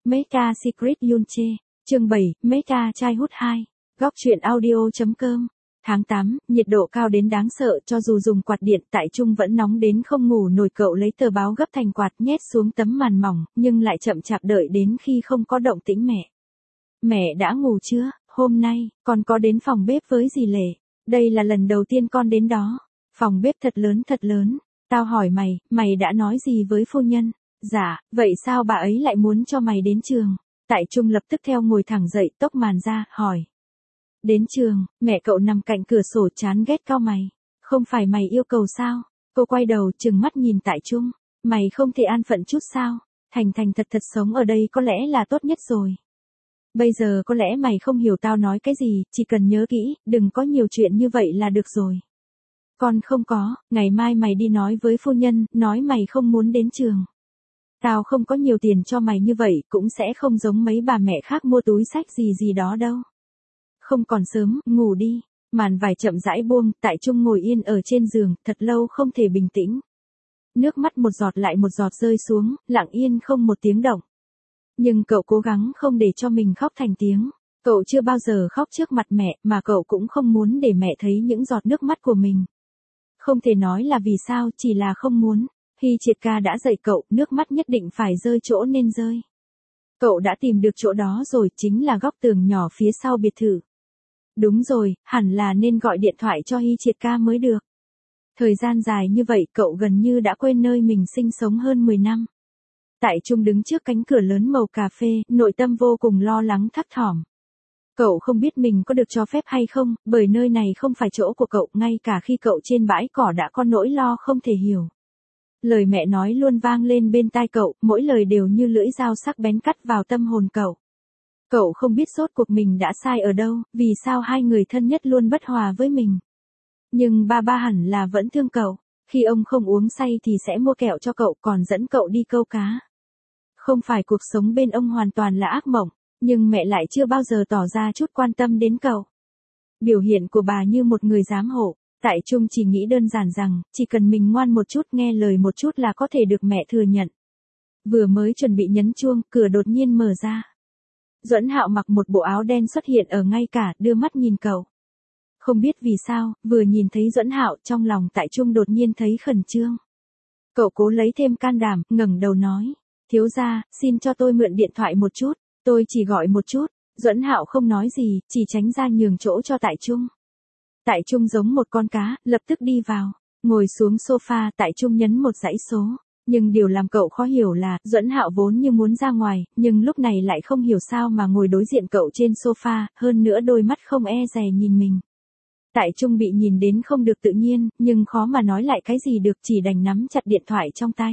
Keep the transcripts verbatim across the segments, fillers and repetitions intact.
Meta Secret Yunche, chương bảy, Meta trai hút hai, góc truyện audio.com. Tháng tám, nhiệt độ cao đến đáng sợ, cho dù dùng quạt điện tại Trung vẫn nóng đến không ngủ nổi. Cậu lấy tờ báo gấp thành quạt nhét xuống tấm màn mỏng, nhưng lại chậm chạp đợi đến khi không có động tĩnh mẹ. Mẹ đã ngủ chưa? Hôm nay, con có đến phòng bếp với dì Lệ. Đây là lần đầu tiên con đến đó. Phòng bếp thật lớn thật lớn. Tao hỏi mày, mày đã nói gì với phu nhân? Dạ, vậy sao bà ấy lại muốn cho mày đến trường? Tại Trung lập tức theo ngồi thẳng dậy, tốc màn ra, hỏi. Đến trường, mẹ cậu nằm cạnh cửa sổ chán ghét cau mày. Không phải mày yêu cầu sao? Cô quay đầu trừng mắt nhìn Tại Trung. Mày không thể an phận chút sao? Thành thành thật thật sống ở đây có lẽ là tốt nhất rồi. Bây giờ có lẽ mày không hiểu tao nói cái gì, chỉ cần nhớ kỹ, đừng có nhiều chuyện như vậy là được rồi. Con không có, ngày mai mày đi nói với phu nhân, nói mày không muốn đến trường. Tao không có nhiều tiền cho mày như vậy, cũng sẽ không giống mấy bà mẹ khác mua túi xách gì gì đó đâu. Không còn sớm, ngủ đi. Màn vải chậm rãi buông, Tại Trung ngồi yên ở trên giường, thật lâu không thể bình tĩnh. Nước mắt một giọt lại một giọt rơi xuống, lặng yên không một tiếng động. Nhưng cậu cố gắng không để cho mình khóc thành tiếng. Cậu chưa bao giờ khóc trước mặt mẹ, mà cậu cũng không muốn để mẹ thấy những giọt nước mắt của mình. Không thể nói là vì sao, chỉ là không muốn. Hy Triệt ca đã dạy cậu, nước mắt nhất định phải rơi chỗ nên rơi. Cậu đã tìm được chỗ đó rồi, chính là góc tường nhỏ phía sau biệt thự. Đúng rồi, hẳn là nên gọi điện thoại cho Hy Triệt ca mới được. Thời gian dài như vậy cậu gần như đã quên nơi mình sinh sống hơn mười năm. Tại Trung đứng trước cánh cửa lớn màu cà phê, nội tâm vô cùng lo lắng thấp thỏm. Cậu không biết mình có được cho phép hay không, bởi nơi này không phải chỗ của cậu, ngay cả khi cậu trên bãi cỏ đã có nỗi lo không thể hiểu. Lời mẹ nói luôn vang lên bên tai cậu, mỗi lời đều như lưỡi dao sắc bén cắt vào tâm hồn cậu. Cậu không biết rốt cuộc mình đã sai ở đâu, vì sao hai người thân nhất luôn bất hòa với mình. Nhưng ba ba hẳn là vẫn thương cậu, khi ông không uống say thì sẽ mua kẹo cho cậu, còn dẫn cậu đi câu cá. Không phải cuộc sống bên ông hoàn toàn là ác mộng, nhưng mẹ lại chưa bao giờ tỏ ra chút quan tâm đến cậu. Biểu hiện của bà như một người giám hộ. Tại Trung chỉ nghĩ đơn giản rằng, chỉ cần mình ngoan một chút, nghe lời một chút là có thể được mẹ thừa nhận. Vừa mới chuẩn bị nhấn chuông, cửa đột nhiên mở ra. Duẫn Hạo mặc một bộ áo đen xuất hiện ở ngay cả, đưa mắt nhìn cậu. Không biết vì sao, vừa nhìn thấy Duẫn Hạo, trong lòng Tại Trung đột nhiên thấy khẩn trương. Cậu cố lấy thêm can đảm, ngẩng đầu nói, thiếu gia, xin cho tôi mượn điện thoại một chút, tôi chỉ gọi một chút. Duẫn Hạo không nói gì, chỉ tránh ra nhường chỗ cho Tại Trung. Tại Trung giống một con cá, lập tức đi vào, ngồi xuống sofa. Tại Trung nhấn một dãy số. Nhưng điều làm cậu khó hiểu là, Duẫn Hạo vốn như muốn ra ngoài, nhưng lúc này lại không hiểu sao mà ngồi đối diện cậu trên sofa, hơn nữa đôi mắt không e dè nhìn mình. Tại Trung bị nhìn đến không được tự nhiên, nhưng khó mà nói lại cái gì được, chỉ đành nắm chặt điện thoại trong tay.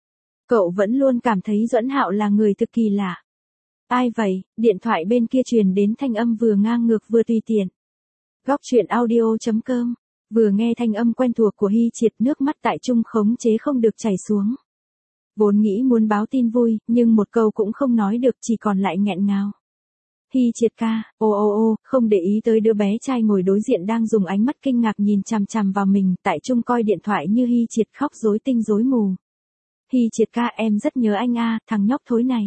Cậu vẫn luôn cảm thấy Duẫn Hạo là người thực kỳ lạ. Ai vậy? Điện thoại bên kia truyền đến thanh âm vừa ngang ngược vừa tùy tiện. Góc truyện audio.com. Vừa nghe thanh âm quen thuộc của Hy Triệt, nước mắt Tại Trung khống chế không được chảy xuống. Vốn nghĩ muốn báo tin vui, nhưng một câu cũng không nói được, chỉ còn lại nghẹn ngào. Hy Triệt ca, ô ô ô, không để ý tới đứa bé trai ngồi đối diện đang dùng ánh mắt kinh ngạc nhìn chằm chằm vào mình. Tại Trung coi điện thoại như Hy Triệt khóc rối tinh rối mù. Hy Triệt ca, em rất nhớ anh a, thằng nhóc thối này.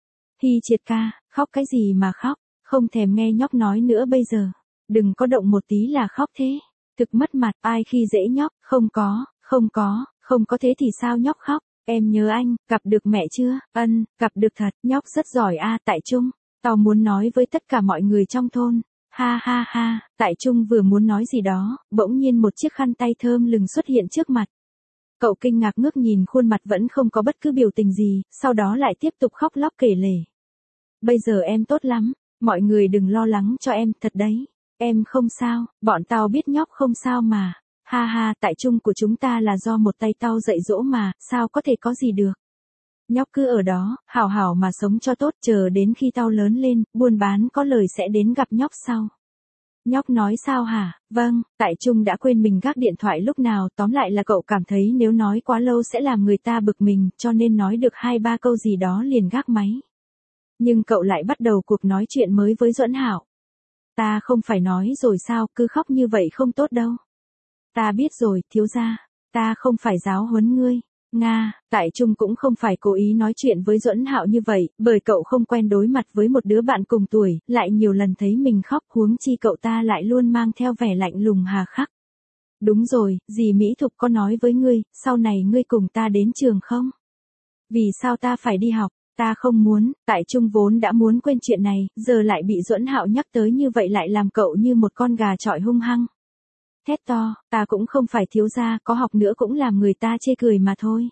Hy Triệt ca, khóc cái gì mà khóc, không thèm nghe nhóc nói nữa bây giờ. Đừng có động một tí là khóc thế. Thực mất mặt, ai khi dễ nhóc, không có, không có, không có thế thì sao nhóc khóc. Em nhớ anh, gặp được mẹ chưa? Ân, gặp được thật, nhóc rất giỏi a. Tại Trung, tao muốn nói với tất cả mọi người trong thôn. Ha ha ha, Tại Trung vừa muốn nói gì đó, bỗng nhiên một chiếc khăn tay thơm lừng xuất hiện trước mặt. Cậu kinh ngạc ngước nhìn khuôn mặt vẫn không có bất cứ biểu tình gì, sau đó lại tiếp tục khóc lóc kể lể. Bây giờ em tốt lắm, mọi người đừng lo lắng cho em, thật đấy. Em không sao, bọn tao biết nhóc không sao mà. Ha ha, Tại Trung của chúng ta là do một tay tao dạy dỗ mà, sao có thể có gì được. Nhóc cứ ở đó, hảo hảo mà sống cho tốt, chờ đến khi tao lớn lên, buôn bán có lời sẽ đến gặp nhóc sau. Nhóc nói sao hả? Vâng, Tại Trung đã quên mình gác điện thoại lúc nào, tóm lại là cậu cảm thấy nếu nói quá lâu sẽ làm người ta bực mình, cho nên nói được hai ba câu gì đó liền gác máy. Nhưng cậu lại bắt đầu cuộc nói chuyện mới với Duẫn Hạo. Ta không phải nói rồi sao, cứ khóc như vậy không tốt đâu. Ta biết rồi, thiếu gia, ta không phải giáo huấn ngươi. Nga, Tại Trung cũng không phải cố ý nói chuyện với Duẫn Hạo như vậy, bởi cậu không quen đối mặt với một đứa bạn cùng tuổi, lại nhiều lần thấy mình khóc, huống chi cậu ta lại luôn mang theo vẻ lạnh lùng hà khắc. Đúng rồi, dì Mỹ Thục có nói với ngươi, sau này ngươi cùng ta đến trường không? Vì sao ta phải đi học? Ta không muốn. Tại Trung vốn đã muốn quên chuyện này, giờ lại bị Duẫn Hạo nhắc tới như vậy lại làm cậu như một con gà chọi hung hăng. Thét to, ta cũng không phải thiếu gia, có học nữa cũng làm người ta chê cười mà thôi.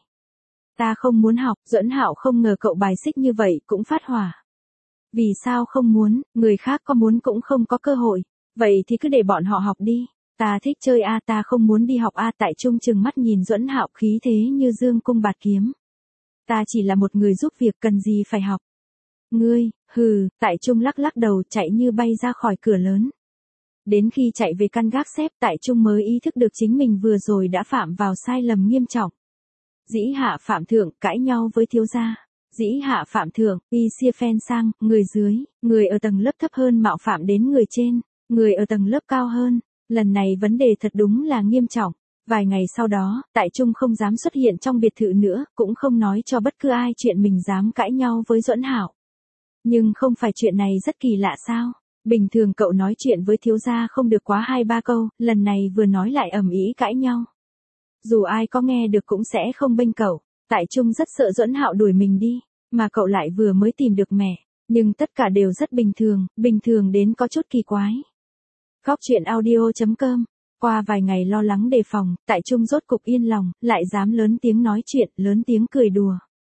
Ta không muốn học. Duẫn Hạo không ngờ cậu bài xích như vậy, cũng phát hỏa. Vì sao không muốn, người khác có muốn cũng không có cơ hội. Vậy thì cứ để bọn họ học đi. Ta thích chơi a, ta không muốn đi học a. Tại Trung trừng mắt nhìn Duẫn Hạo khí thế như dương cung bạt kiếm. Ta chỉ là một người giúp việc, cần gì phải học. Ngươi, hừ. Tại Trung lắc lắc đầu, chạy như bay ra khỏi cửa lớn. Đến khi chạy về căn gác xếp, Tại Trung mới ý thức được chính mình vừa rồi đã phạm vào sai lầm nghiêm trọng. Dĩ hạ phạm thượng, cãi nhau với thiếu gia. Dĩ hạ phạm thượng, y xia phen sang, người dưới, người ở tầng lớp thấp hơn mạo phạm đến người trên, người ở tầng lớp cao hơn. Lần này vấn đề thật đúng là nghiêm trọng. Vài ngày sau đó, Tại Trung không dám xuất hiện trong biệt thự nữa, cũng không nói cho bất cứ ai chuyện mình dám cãi nhau với Duẫn Hạo. Nhưng không phải chuyện này rất kỳ lạ sao? Bình thường cậu nói chuyện với thiếu gia không được quá hai ba câu, lần này vừa nói lại ầm ĩ cãi nhau. Dù ai có nghe được cũng sẽ không bênh cậu. Tại Trung rất sợ Duẫn Hạo đuổi mình đi, mà cậu lại vừa mới tìm được mẹ. Nhưng tất cả đều rất bình thường, bình thường đến có chút kỳ quái. Góc truyện audio chấm com. Qua vài ngày lo lắng đề phòng, Tại Trung rốt cục yên lòng, lại dám lớn tiếng nói chuyện, lớn tiếng cười đùa.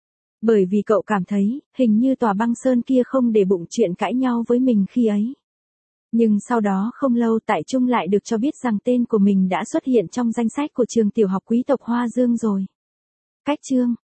Bởi vì cậu cảm thấy, hình như tòa băng sơn kia không để bụng chuyện cãi nhau với mình khi ấy. Nhưng sau đó không lâu Tại Trung lại được cho biết rằng tên của mình đã xuất hiện trong danh sách của trường tiểu học quý tộc Hoa Dương rồi. Cách chương